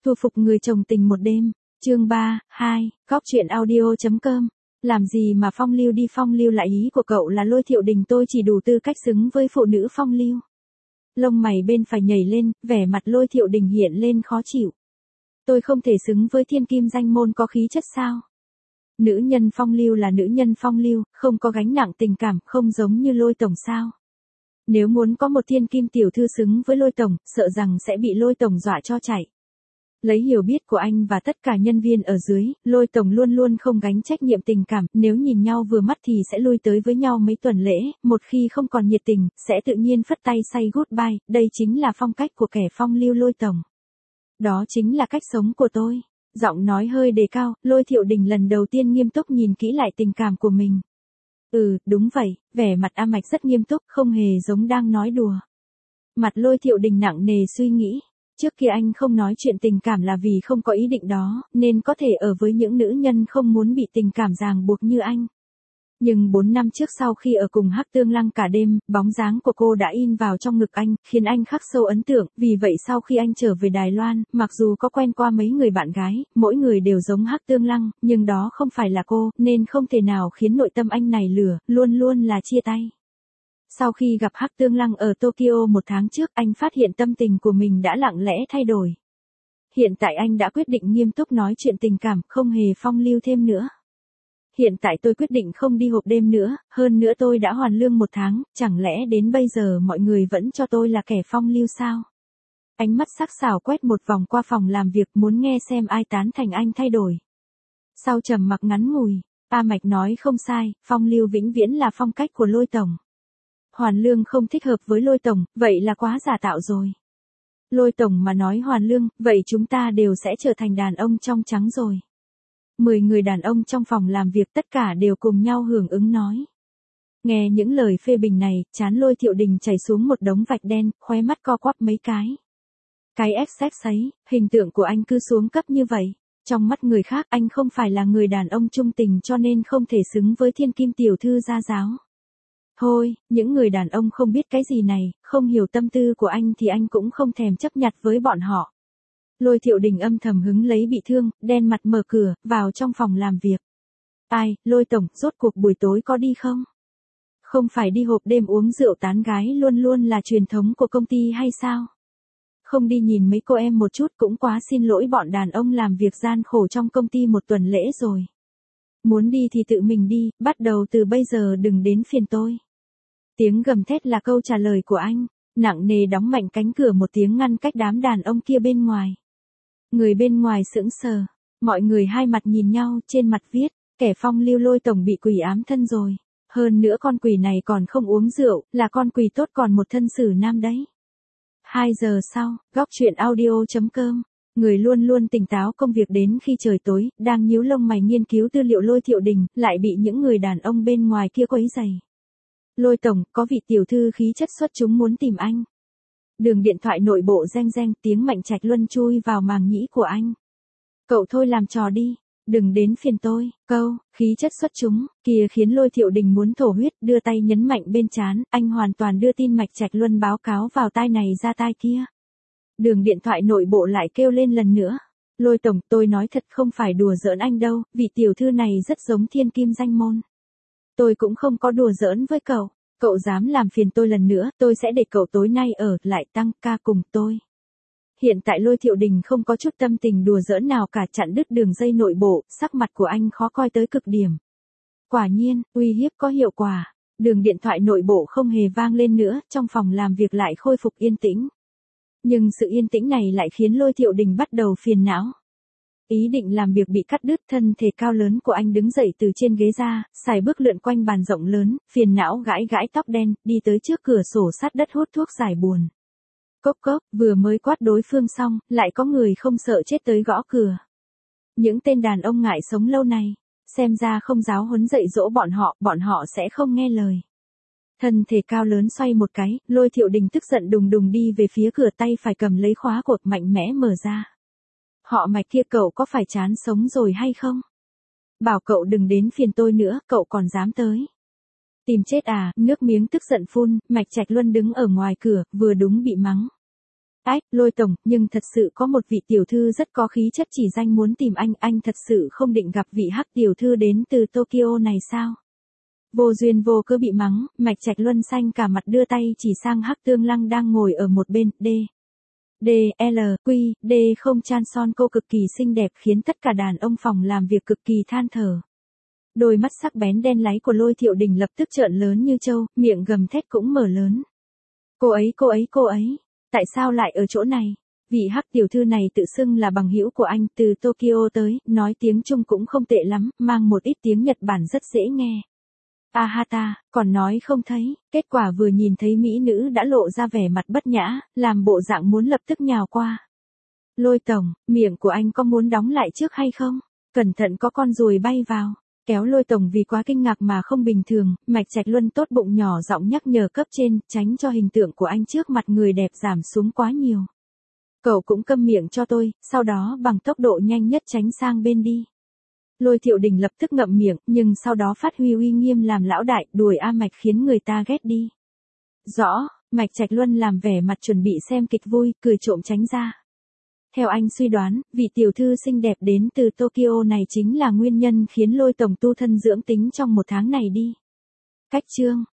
Thu phục người chồng tình một đêm, chương 3, 2, góc truyện audio.com. Làm gì mà phong lưu đi phong lưu lại, ý của cậu là Lôi Thiệu Đình tôi chỉ đủ tư cách xứng với phụ nữ phong lưu. Lông mày bên phải nhảy lên, vẻ mặt Lôi Thiệu Đình hiện lên khó chịu. Tôi không thể xứng với thiên kim danh môn có khí chất sao? Nữ nhân phong lưu là nữ nhân phong lưu, không có gánh nặng tình cảm, không giống như Lôi tổng sao? Nếu muốn có một thiên kim tiểu thư xứng với Lôi tổng, sợ rằng sẽ bị Lôi tổng dọa cho chạy. Lấy hiểu biết của anh và tất cả nhân viên ở dưới, Lôi tổng luôn luôn không gánh trách nhiệm tình cảm, nếu nhìn nhau vừa mắt thì sẽ lui tới với nhau mấy tuần lễ, một khi không còn nhiệt tình, sẽ tự nhiên phất tay say goodbye, đây chính là phong cách của kẻ phong lưu Lôi tổng. Đó chính là cách sống của tôi. Giọng nói hơi đề cao, Lôi Thiệu Đình lần đầu tiên nghiêm túc nhìn kỹ lại tình cảm của mình. Đúng vậy, vẻ mặt A Mạch rất nghiêm túc, không hề giống đang nói đùa. Mặt Lôi Thiệu Đình nặng nề suy nghĩ. Trước kia anh không nói chuyện tình cảm là vì không có ý định đó, nên có thể ở với những nữ nhân không muốn bị tình cảm ràng buộc như anh. Nhưng 4 năm trước sau khi ở cùng Hắc Tương Lăng cả đêm, bóng dáng của cô đã in vào trong ngực anh, khiến anh khắc sâu ấn tượng, vì vậy sau khi anh trở về Đài Loan, mặc dù có quen qua mấy người bạn gái, mỗi người đều giống Hắc Tương Lăng, nhưng đó không phải là cô, nên không thể nào khiến nội tâm anh nảy lửa, luôn luôn là chia tay. Sau khi gặp Hắc Tương Lăng ở Tokyo 1 tháng trước, anh phát hiện tâm tình của mình đã lặng lẽ thay đổi. Hiện tại anh đã quyết định nghiêm túc nói chuyện tình cảm, không hề phong lưu thêm nữa. Hiện tại tôi quyết định không đi hộp đêm nữa, hơn nữa tôi đã hoàn lương 1 tháng, chẳng lẽ đến bây giờ mọi người vẫn cho tôi là kẻ phong lưu sao? Ánh mắt sắc sảo quét một vòng qua phòng làm việc, muốn nghe xem ai tán thành anh thay đổi. Sau trầm mặc ngắn ngủi, A Mạch nói không sai, phong lưu vĩnh viễn là phong cách của Lôi tổng. Hoàn lương không thích hợp với Lôi tổng, vậy là quá giả tạo rồi. Lôi tổng mà nói hoàn lương, vậy chúng ta đều sẽ trở thành đàn ông trong trắng rồi. 10 người đàn ông trong phòng làm việc tất cả đều cùng nhau hưởng ứng nói. Nghe những lời phê bình này, trán Lôi Thiệu Đình chảy xuống một đống vạch đen, khóe mắt co quắp mấy cái. Cái XX ấy, hình tượng của anh cứ xuống cấp như vậy. Trong mắt người khác anh không phải là người đàn ông trung tình cho nên không thể xứng với thiên kim tiểu thư gia giáo. Thôi, những người đàn ông không biết cái gì này, không hiểu tâm tư của anh thì anh cũng không thèm chấp nhặt với bọn họ. Lôi Thiệu Đình âm thầm hứng lấy bị thương, đen mặt mở cửa, vào trong phòng làm việc. Ai, Lôi tổng, rốt cuộc buổi tối có đi không? Không phải đi hộp đêm uống rượu tán gái luôn luôn là truyền thống của công ty hay sao? Không đi nhìn mấy cô em một chút cũng quá xin lỗi bọn đàn ông làm việc gian khổ trong công ty 1 tuần lễ rồi. Muốn đi thì tự mình đi, bắt đầu từ bây giờ đừng đến phiền tôi. Tiếng gầm thét là câu trả lời của anh, nặng nề đóng mạnh cánh cửa một tiếng ngăn cách đám đàn ông kia bên ngoài. Người bên ngoài sững sờ, mọi người hai mặt nhìn nhau, trên mặt viết, kẻ phong lưu Lôi tổng bị quỷ ám thân rồi. Hơn nữa con quỷ này còn không uống rượu, là con quỷ tốt còn một thân xử nam đấy. 2 giờ sau, góc truyện audio.com. Người luôn luôn tỉnh táo công việc đến khi trời tối, đang nhíu lông mày nghiên cứu tư liệu Lôi Thiệu Đình, lại bị những người đàn ông bên ngoài kia quấy rầy. Lôi tổng, có vị tiểu thư khí chất xuất chúng muốn tìm anh. Đường điện thoại nội bộ reng reng, tiếng Mạnh Trạch Luân chui vào màng nhĩ của anh. Cậu thôi làm trò đi, đừng đến phiền tôi. Khí chất xuất chúng, kia khiến Lôi Thiệu Đình muốn thổ huyết, đưa tay nhấn mạnh bên trán, anh hoàn toàn đưa tin Mạch Trạch Luân báo cáo vào tai này ra tai kia. Đường điện thoại nội bộ lại kêu lên lần nữa. Lôi tổng, tôi nói thật không phải đùa giỡn anh đâu, vị tiểu thư này rất giống thiên kim danh môn. Tôi cũng không có đùa giỡn với cậu. Cậu dám làm phiền tôi lần nữa, tôi sẽ để cậu tối nay ở lại tăng ca cùng tôi. Hiện tại Lôi Thiệu Đình không có chút tâm tình đùa giỡn nào cả, chặn đứt đường dây nội bộ, sắc mặt của anh khó coi tới cực điểm. Quả nhiên, uy hiếp có hiệu quả. Đường điện thoại nội bộ không hề vang lên nữa, trong phòng làm việc lại khôi phục yên tĩnh. Nhưng sự yên tĩnh này lại khiến Lôi Thiệu Đình bắt đầu phiền não. Ý định làm việc bị cắt đứt, thân thể cao lớn của anh đứng dậy từ trên ghế ra, sải bước lượn quanh bàn rộng lớn, phiền não gãi gãi tóc đen, đi tới trước cửa sổ sát đất hút thuốc giải buồn. Cốc cốc, vừa mới quát đối phương xong, lại có người không sợ chết tới gõ cửa. Những tên đàn ông ngại sống lâu này, xem ra không giáo huấn dạy dỗ bọn họ sẽ không nghe lời. Thân thể cao lớn xoay một cái, Lôi Thiệu Đình tức giận đùng đùng đi về phía cửa, tay phải cầm lấy khóa cột mạnh mẽ mở ra. Họ Mạch kia, cậu có phải chán sống rồi hay không? Bảo cậu đừng đến phiền tôi nữa, cậu còn dám tới. Tìm chết à, nước miếng tức giận phun, Mạch Trạch Luân đứng ở ngoài cửa, vừa đúng bị mắng. Ách, Lôi tổng, nhưng thật sự có một vị tiểu thư rất có khí chất chỉ danh muốn tìm anh thật sự không định gặp vị Hắc tiểu thư đến từ Tokyo này sao? Vô duyên vô cớ bị mắng, Mạch Trạch Luân xanh cả mặt đưa tay chỉ sang Hắc Tương Lăng đang ngồi ở một bên, không chan son cô cực kỳ xinh đẹp khiến tất cả đàn ông phòng làm việc cực kỳ than thở. Đôi mắt sắc bén đen láy của Lôi Thiệu Đình lập tức trợn lớn như trâu, miệng gầm thét cũng mở lớn. Cô ấy, tại sao lại ở chỗ này? Vị Hắc tiểu thư này tự xưng là bằng hữu của anh từ Tokyo tới, nói tiếng Trung cũng không tệ lắm, mang một ít tiếng Nhật Bản rất dễ nghe. Ahata, còn nói không thấy, kết quả vừa nhìn thấy mỹ nữ đã lộ ra vẻ mặt bất nhã, làm bộ dạng muốn lập tức nhào qua. Lôi tổng, miệng của anh có muốn đóng lại trước hay không? Cẩn thận có con ruồi bay vào. Kéo Lôi tổng vì quá kinh ngạc mà không bình thường, Mạch Trạch Luân tốt bụng nhỏ giọng nhắc nhở cấp trên, tránh cho hình tượng của anh trước mặt người đẹp giảm xuống quá nhiều. Cậu cũng câm miệng cho tôi, sau đó bằng tốc độ nhanh nhất tránh sang bên đi. Lôi Thiệu Đình lập tức ngậm miệng, nhưng sau đó phát huy uy nghiêm làm lão đại, đuổi A Mạch khiến người ta ghét đi. Rõ, Mạch Trạch Luân làm vẻ mặt chuẩn bị xem kịch vui, cười trộm tránh ra. Theo anh suy đoán, vị tiểu thư xinh đẹp đến từ Tokyo này chính là nguyên nhân khiến Lôi tổng tu thân dưỡng tính trong một tháng này đi. Cách chương